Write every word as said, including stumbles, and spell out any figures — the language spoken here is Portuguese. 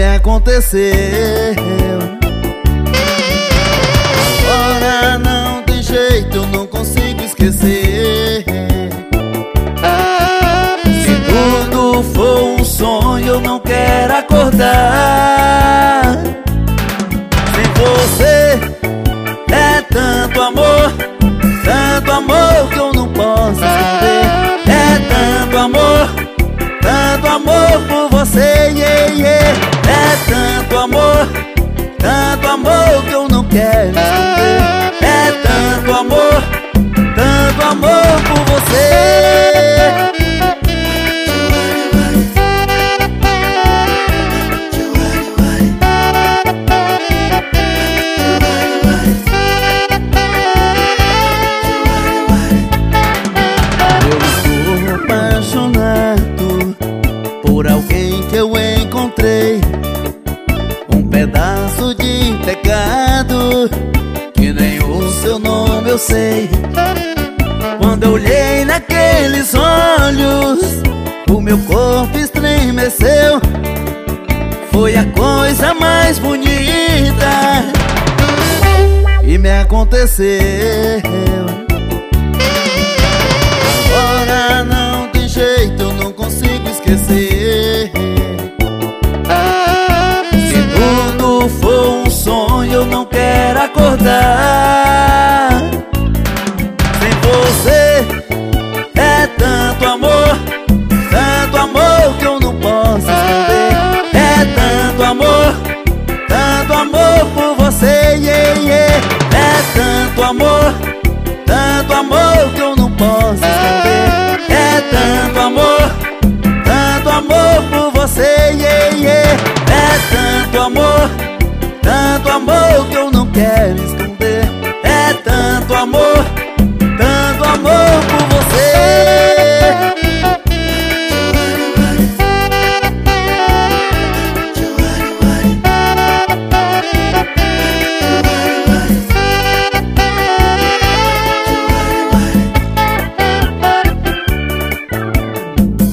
me aconteceu. Agora não tem jeito, eu não consigo esquecer. Se tudo for um sonho, eu não quero acordar. Sem você é tanto amor, tanto amor que eu não posso esconder. É tanto amor, tanto amor por você, yeah, yeah. É tanto amor, tanto amor que eu não quero esconder. É tanto amor, tanto amor por você. Por alguém que eu encontrei, um pedaço de pecado que nem o seu nome eu sei. Quando eu olhei naqueles olhos, o meu corpo estremeceu. Foi a coisa mais bonita e me aconteceu. Agora não tem jeito, eu não consigo esquecer. Se tudo for um sonho, eu não quero acordar. Sem você é tanto amor, tanto amor que eu não posso esconder. É tanto amor, tanto amor por você, yeah, yeah. É tanto amor, tanto amor que eu não posso esconder. É tanto amor, tanto amor por você, yeah, yeah. É tanto amor, tanto amor que eu não quero esconder. É tanto amor,